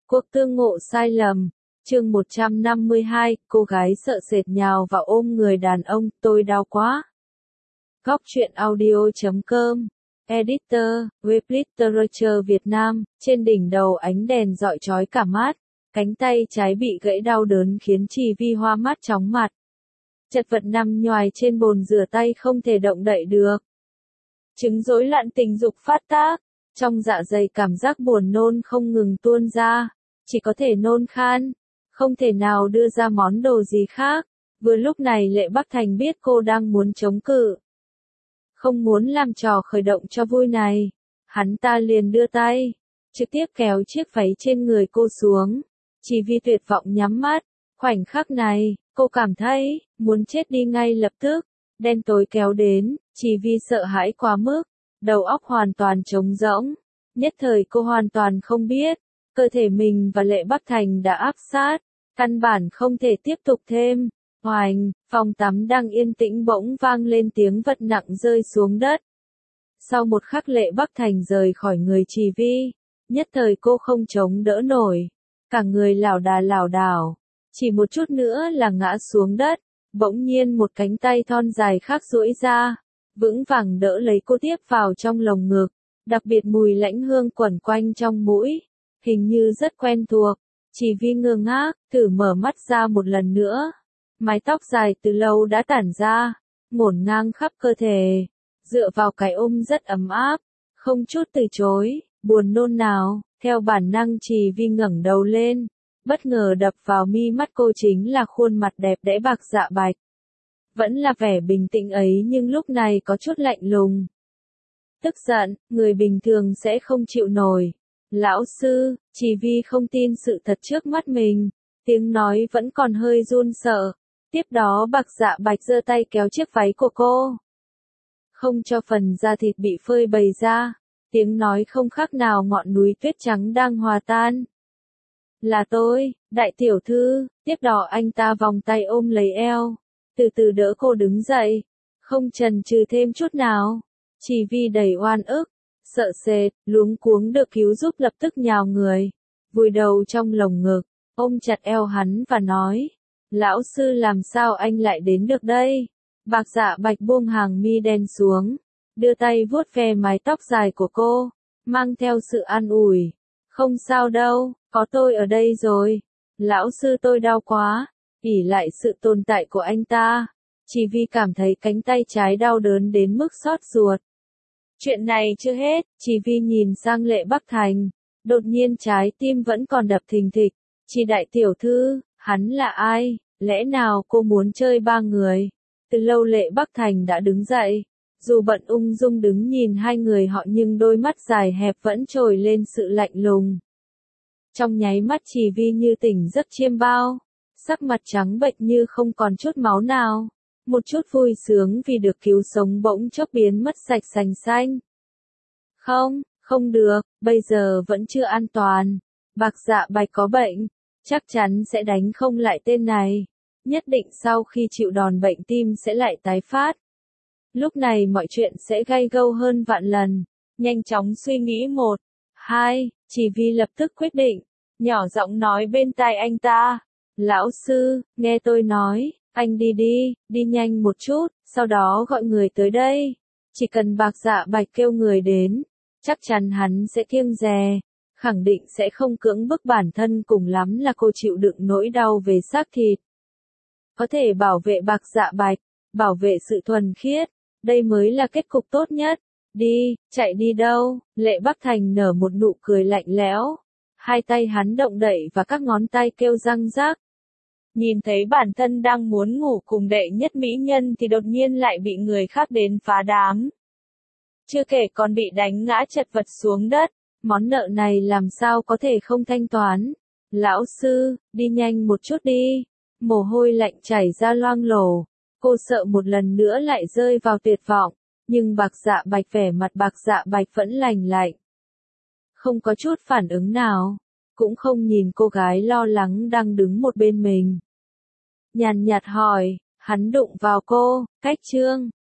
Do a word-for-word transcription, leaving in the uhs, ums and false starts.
Cuộc tương ngộ sai lầm. Chương một trăm năm mươi hai, cô gái sợ sệt nhào vào ôm người đàn ông, tôi đau quá. Góc truyện audio chấm com. Editor, web literature Việt Nam, trên đỉnh đầu ánh đèn rọi chói cả mắt. Cánh tay trái bị gãy đau đớn khiến Trì Vi hoa mắt chóng mặt. Chật vật nằm nhoài trên bồn rửa tay không thể động đậy được. Chứng rối loạn tình dục phát tác. Trong dạ dày cảm giác buồn nôn không ngừng tuôn ra. Chỉ có thể nôn khan. Không thể nào đưa ra món đồ gì khác. Vừa lúc này Lệ Bắc Thành biết cô đang muốn chống cự. Không muốn làm trò khởi động cho vui này. Hắn ta liền đưa tay. Trực tiếp kéo chiếc váy trên người cô xuống. Trì Vi tuyệt vọng nhắm mắt. Khoảnh khắc này, cô cảm thấy, muốn chết đi ngay lập tức. Đen tối kéo đến, Trì Vi sợ hãi quá mức. Đầu óc hoàn toàn trống rỗng. Nhất thời cô hoàn toàn không biết. Cơ thể mình và Lệ Bắc Thành đã áp sát. Căn bản không thể tiếp tục thêm. Oành, phòng tắm đang yên tĩnh bỗng vang lên tiếng vật nặng rơi xuống đất. Sau một khắc Lệ Bắc Thành rời khỏi người Trì Vi. Nhất thời cô không chống đỡ nổi. Cả người lảo đà lảo đảo. Chỉ một chút nữa là ngã xuống đất. Bỗng nhiên một cánh tay thon dài khác duỗi ra. Vững vàng đỡ lấy cô tiếp vào trong lồng ngực. Đặc biệt mùi lãnh hương quẩn quanh trong mũi. Hình như rất quen thuộc. Trì Vi ngơ ngác, thử mở mắt ra một lần nữa. Mái tóc dài từ lâu đã tản ra. Ngổn ngang khắp cơ thể. Dựa vào cái ôm rất ấm áp. Không chút từ chối, buồn nôn nào. Theo bản năng Trì Vi ngẩng đầu lên. Bất ngờ đập vào mi mắt cô chính là khuôn mặt đẹp đẽ bạc dạ bạch. Vẫn là vẻ bình tĩnh ấy nhưng lúc này có chút lạnh lùng. Tức giận, người bình thường sẽ không chịu nổi. Lão sư, Trì Vi không tin sự thật trước mắt mình. Tiếng nói vẫn còn hơi run sợ. Tiếp đó bạc dạ bạch giơ tay kéo chiếc váy của cô. Không cho phần da thịt bị phơi bày ra. Tiếng nói không khác nào ngọn núi tuyết trắng đang hòa tan. Là tôi, đại tiểu thư. Tiếp đó anh ta vòng tay ôm lấy eo. Từ từ đỡ cô đứng dậy. Không chần chừ thêm chút nào. Trì Vi đầy oan ức. Sợ sệt, luống cuống được cứu giúp lập tức nhào người. Vùi đầu trong lồng ngực. Ôm chặt eo hắn và nói. Lão sư làm sao anh lại đến được đây? Bạc dạ bạch buông hàng mi đen xuống. Đưa tay vuốt ve mái tóc dài của cô. Mang theo sự an ủi. Không sao đâu, có tôi ở đây rồi. Lão sư tôi đau quá. ỉ lại sự tồn tại của anh ta. Trì Vi cảm thấy cánh tay trái đau đớn đến mức xót ruột. Chuyện này chưa hết, Trì Vi nhìn sang Lệ Bắc Thành. Đột nhiên trái tim vẫn còn đập thình thịch. Trì đại tiểu thư, hắn là ai? Lẽ nào cô muốn chơi ba người? Từ lâu Lệ Bắc Thành đã đứng dậy. Dù bận ung dung đứng nhìn hai người họ nhưng đôi mắt dài hẹp vẫn trồi lên sự lạnh lùng. Trong nháy mắt Trì Vi như tỉnh giấc chiêm bao. Sắc mặt trắng bệch như không còn chút máu nào. Một chút vui sướng vì được cứu sống bỗng chốc biến mất sạch sành xanh. Không, không được, bây giờ vẫn chưa an toàn. Bạc dạ bạch có bệnh. Chắc chắn sẽ đánh không lại tên này. Nhất định sau khi chịu đòn bệnh tim sẽ lại tái phát. Lúc này mọi chuyện sẽ gay gâu hơn vạn lần. Nhanh chóng suy nghĩ một, hai, Trì Vi lập tức quyết định. Nhỏ giọng nói bên tai anh ta. Lão sư, nghe tôi nói, anh đi đi, đi nhanh một chút, sau đó gọi người tới đây. Chỉ cần bạc dạ bạch kêu người đến, chắc chắn hắn sẽ kiêng dè. Khẳng định sẽ không cưỡng bức bản thân, cùng lắm là cô chịu đựng nỗi đau về xác thịt. Có thể bảo vệ bạc dạ bạch, bảo vệ sự thuần khiết, đây mới là kết cục tốt nhất. Đi, chạy đi đâu? Lệ Bắc Thành nở một nụ cười lạnh lẽo. Hai tay hắn động đậy và các ngón tay kêu răng rác. Nhìn thấy bản thân đang muốn ngủ cùng đệ nhất mỹ nhân thì đột nhiên lại bị người khác đến phá đám. Chưa kể còn bị đánh ngã chật vật xuống đất. Món nợ này làm sao có thể không thanh toán. Lão sư, đi nhanh một chút đi. Mồ hôi lạnh chảy ra loang lổ. Cô sợ một lần nữa lại rơi vào tuyệt vọng. Nhưng bạc dạ bạch vẻ mặt bạc dạ bạch vẫn lành lạnh. Không có chút phản ứng nào. Cũng không nhìn cô gái lo lắng đang đứng một bên mình. Nhàn nhạt hỏi, hắn đụng vào cô, cách chương.